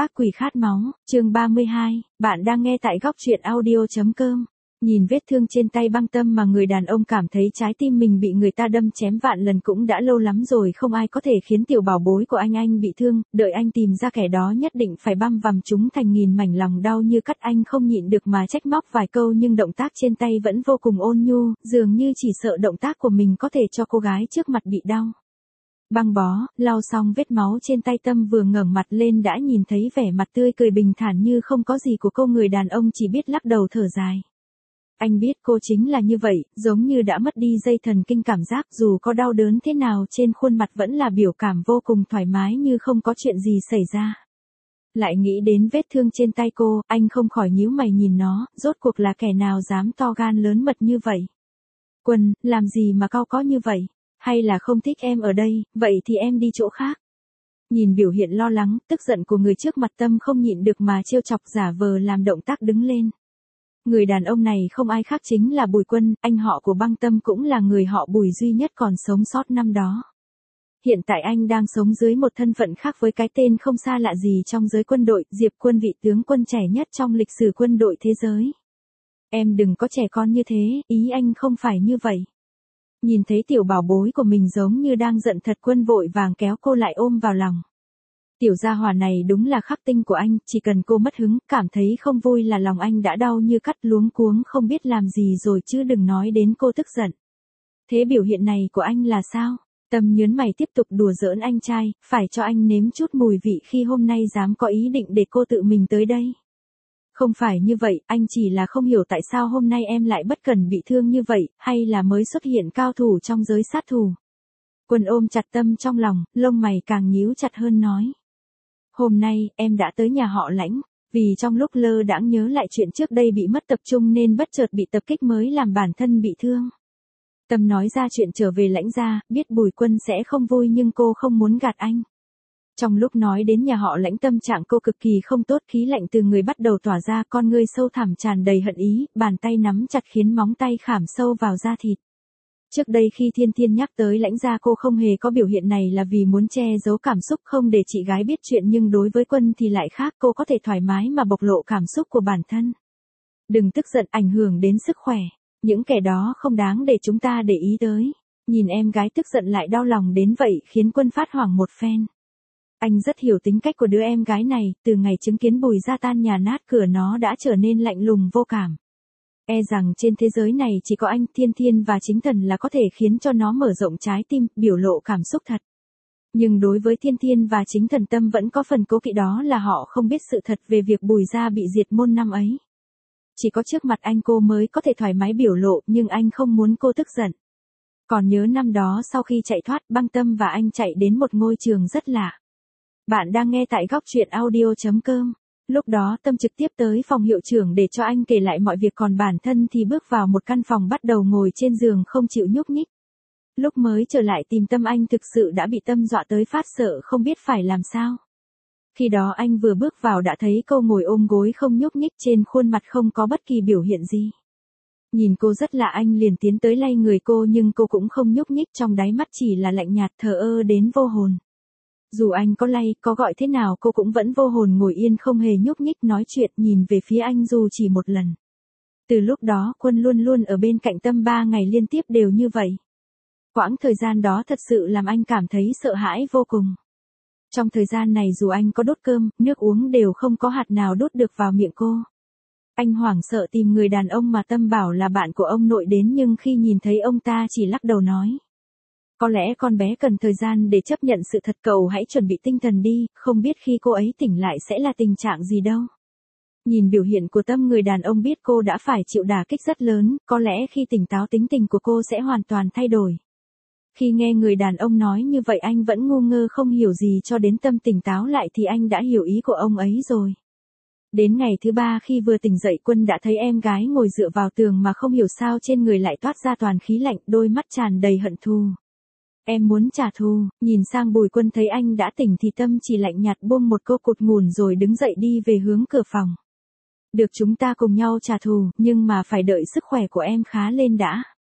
Ác quỷ khát máu, chương 32, bạn đang nghe tại góc truyện audio.com. Nhìn vết thương trên tay Băng Tâm mà người đàn ông cảm thấy trái tim mình bị người ta đâm chém vạn lần cũng đã lâu lắm rồi, không ai có thể khiến tiểu bảo bối của anh bị thương, đợi anh tìm ra kẻ đó nhất định phải băm vằm chúng thành nghìn mảnh, lòng đau như cắt, anh không nhịn được mà trách móc vài câu nhưng động tác trên tay vẫn vô cùng ôn nhu, dường như chỉ sợ động tác của mình có thể cho cô gái trước mặt bị đau. Băng bó, lau xong vết máu trên tay, Tâm vừa ngẩng mặt lên đã nhìn thấy vẻ mặt tươi cười bình thản như không có gì của cô, người đàn ông chỉ biết lắc đầu thở dài. Anh biết cô chính là như vậy, giống như đã mất đi dây thần kinh, cảm giác dù có đau đớn thế nào trên khuôn mặt vẫn là biểu cảm vô cùng thoải mái như không có chuyện gì xảy ra. Lại nghĩ đến vết thương trên tay cô, anh không khỏi nhíu mày nhìn nó, rốt cuộc là kẻ nào dám to gan lớn mật như vậy? Quân, làm gì mà cau có như vậy? Hay là không thích em ở đây, vậy thì em đi chỗ khác. Nhìn biểu hiện lo lắng, tức giận của người trước mặt, Tâm không nhịn được mà trêu chọc, giả vờ làm động tác đứng lên. Người đàn ông này không ai khác chính là Bùi Quân, anh họ của Băng Tâm, cũng là người họ Bùi duy nhất còn sống sót năm đó. Hiện tại anh đang sống dưới một thân phận khác với cái tên không xa lạ gì trong giới quân đội, Diệp Quân, vị tướng quân trẻ nhất trong lịch sử quân đội thế giới. Em đừng có trẻ con như thế, ý anh không phải như vậy. Nhìn thấy tiểu bảo bối của mình giống như đang giận thật, Quân vội vàng kéo cô lại ôm vào lòng. Tiểu gia hỏa này đúng là khắc tinh của anh, chỉ cần cô mất hứng, cảm thấy không vui là lòng anh đã đau như cắt, luống cuống không biết làm gì rồi, chứ đừng nói đến cô tức giận. Thế biểu hiện này của anh là sao? Tâm nhớn mày tiếp tục đùa giỡn anh trai, phải cho anh nếm chút mùi vị khi hôm nay dám có ý định để cô tự mình tới đây. Không phải như vậy, anh chỉ là không hiểu tại sao hôm nay em lại bất cần bị thương như vậy, hay là mới xuất hiện cao thủ trong giới sát thủ. Quân ôm chặt Tâm trong lòng, lông mày càng nhíu chặt hơn nói. Hôm nay, em đã tới nhà họ Lãnh, vì trong lúc lơ đãng nhớ lại chuyện trước đây bị mất tập trung nên bất chợt bị tập kích mới làm bản thân bị thương. Tâm nói ra chuyện trở về Lãnh gia, biết Bùi Quân sẽ không vui nhưng cô không muốn gạt anh. Trong lúc nói đến nhà họ Lãnh, tâm trạng cô cực kỳ không tốt, khí lạnh từ người bắt đầu tỏa ra, con ngươi sâu thẳm tràn đầy hận ý, bàn tay nắm chặt khiến móng tay khảm sâu vào da thịt. Trước đây khi Thiên Thiên nhắc tới Lãnh gia, cô không hề có biểu hiện này là vì muốn che giấu cảm xúc không để chị gái biết chuyện, nhưng đối với Quân thì lại khác, cô có thể thoải mái mà bộc lộ cảm xúc của bản thân. Đừng tức giận, ảnh hưởng đến sức khỏe. Những kẻ đó không đáng để chúng ta để ý tới. Nhìn em gái tức giận lại đau lòng đến vậy khiến Quân phát hoảng một phen. Anh rất hiểu tính cách của đứa em gái này, từ ngày chứng kiến Bùi gia tan nhà nát cửa nó đã trở nên lạnh lùng vô cảm. E rằng trên thế giới này chỉ có anh, Thiên Thiên và Chính Thần là có thể khiến cho nó mở rộng trái tim, biểu lộ cảm xúc thật. Nhưng đối với Thiên Thiên và Chính Thần, Tâm vẫn có phần cố kỵ, đó là họ không biết sự thật về việc Bùi gia bị diệt môn năm ấy. Chỉ có trước mặt anh cô mới có thể thoải mái biểu lộ, nhưng anh không muốn cô tức giận. Còn nhớ năm đó sau khi chạy thoát, Băng Tâm và anh chạy đến một ngôi trường rất lạ. Bạn đang nghe tại góc truyện audio.com. Lúc đó Tâm trực tiếp tới phòng hiệu trưởng để cho anh kể lại mọi việc, còn bản thân thì bước vào một căn phòng bắt đầu ngồi trên giường không chịu nhúc nhích. Lúc mới trở lại tìm Tâm, anh thực sự đã bị Tâm dọa tới phát sợ không biết phải làm sao. Khi đó anh vừa bước vào đã thấy cô ngồi ôm gối không nhúc nhích, trên khuôn mặt không có bất kỳ biểu hiện gì. Nhìn cô rất lạ, anh liền tiến tới lay người cô nhưng cô cũng không nhúc nhích, trong đáy mắt chỉ là lạnh nhạt thờ ơ đến vô hồn. Dù anh có lay, có gọi thế nào cô cũng vẫn vô hồn ngồi yên không hề nhúc nhích, nói chuyện nhìn về phía anh dù chỉ một lần. Từ lúc đó Quân luôn luôn ở bên cạnh Tâm 3 ngày liên tiếp đều như vậy. Quãng thời gian đó thật sự làm anh cảm thấy sợ hãi vô cùng. Trong thời gian này dù anh có đốt cơm, nước uống đều không có hạt nào đốt được vào miệng cô. Anh hoảng sợ tìm người đàn ông mà Tâm bảo là bạn của ông nội đến, nhưng khi nhìn thấy ông ta chỉ lắc đầu nói. Có lẽ con bé cần thời gian để chấp nhận sự thật, cậu hãy chuẩn bị tinh thần đi, không biết khi cô ấy tỉnh lại sẽ là tình trạng gì đâu. Nhìn biểu hiện của Tâm, người đàn ông biết cô đã phải chịu đả kích rất lớn, có lẽ khi tỉnh táo tính tình của cô sẽ hoàn toàn thay đổi. Khi nghe người đàn ông nói như vậy anh vẫn ngu ngơ không hiểu gì, cho đến Tâm tỉnh táo lại thì anh đã hiểu ý của ông ấy rồi. Đến ngày thứ 3 khi vừa tỉnh dậy, Quân đã thấy em gái ngồi dựa vào tường mà không hiểu sao trên người lại toát ra toàn khí lạnh, đôi mắt tràn đầy hận thù. Em muốn trả thù. Nhìn sang Bùi Quân thấy anh đã tỉnh thì Tâm chỉ lạnh nhạt buông một câu cụt ngùn rồi đứng dậy đi về hướng cửa phòng. Được, chúng ta cùng nhau trả thù, nhưng mà phải đợi sức khỏe của em khá lên đã.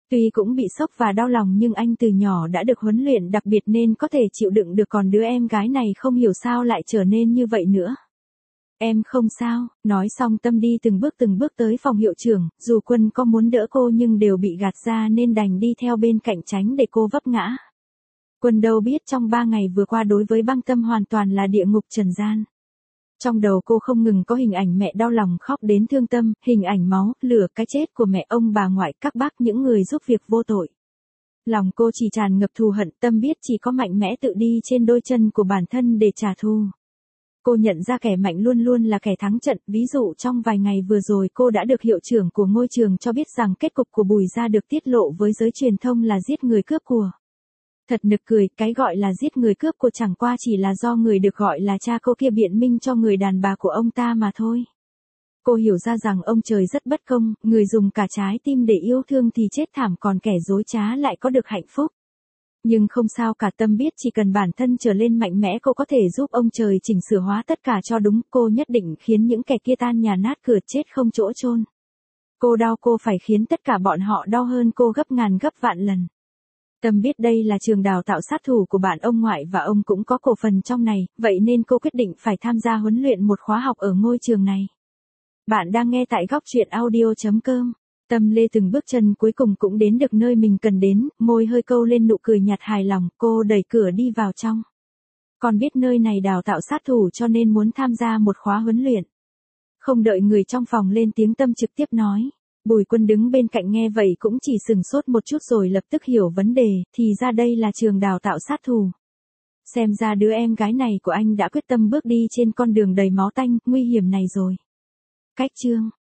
Tuy cũng bị sốc và đau lòng nhưng anh từ nhỏ đã được huấn luyện đặc biệt nên có thể chịu đựng được, còn đứa em gái này không hiểu sao lại trở nên như vậy nữa. Em không sao, nói xong Tâm đi từng bước tới phòng hiệu trưởng, dù Quân có muốn đỡ cô nhưng đều bị gạt ra nên đành đi theo bên cạnh tránh để cô vấp ngã. Quân đâu biết trong 3 ngày vừa qua đối với Băng Tâm hoàn toàn là địa ngục trần gian. Trong đầu cô không ngừng có hình ảnh mẹ đau lòng khóc đến thương tâm, hình ảnh máu, lửa, cái chết của mẹ, ông bà ngoại, các bác, những người giúp việc vô tội. Lòng cô chỉ tràn ngập thù hận, Tâm biết chỉ có mạnh mẽ tự đi trên đôi chân của bản thân để trả thù. Cô nhận ra kẻ mạnh luôn luôn là kẻ thắng trận, ví dụ trong vài ngày vừa rồi cô đã được hiệu trưởng của ngôi trường cho biết rằng kết cục của Bùi Gia được tiết lộ với giới truyền thông là giết người cướp của. Thật nực cười, cái gọi là giết người cướp của chẳng qua chỉ là do người được gọi là cha cô kia biện minh cho người đàn bà của ông ta mà thôi. Cô hiểu ra rằng ông trời rất bất công, người dùng cả trái tim để yêu thương thì chết thảm, còn kẻ dối trá lại có được hạnh phúc. Nhưng không sao cả, Tâm biết chỉ cần bản thân trở lên mạnh mẽ cô có thể giúp ông trời chỉnh sửa hóa tất cả cho đúng, cô nhất định khiến những kẻ kia tan nhà nát cửa chết không chỗ chôn. Cô đau, cô phải khiến tất cả bọn họ đau hơn cô gấp ngàn gấp vạn lần. Tâm biết đây là trường đào tạo sát thủ của bạn ông ngoại và ông cũng có cổ phần trong này, vậy nên cô quyết định phải tham gia huấn luyện một khóa học ở ngôi trường này. Bạn đang nghe tại góc truyện audio.com. Tâm lê từng bước chân cuối cùng cũng đến được nơi mình cần đến, môi hơi câu lên nụ cười nhạt hài lòng, cô đẩy cửa đi vào trong. Con biết nơi này đào tạo sát thủ cho nên muốn tham gia một khóa huấn luyện. Không đợi người trong phòng lên tiếng, Tâm trực tiếp nói. Bùi Quân đứng bên cạnh nghe vậy cũng chỉ sừng sốt một chút rồi lập tức hiểu vấn đề, thì ra đây là trường đào tạo sát thủ. Xem ra đứa em gái này của anh đã quyết tâm bước đi trên con đường đầy máu tanh, nguy hiểm này rồi. Cách chương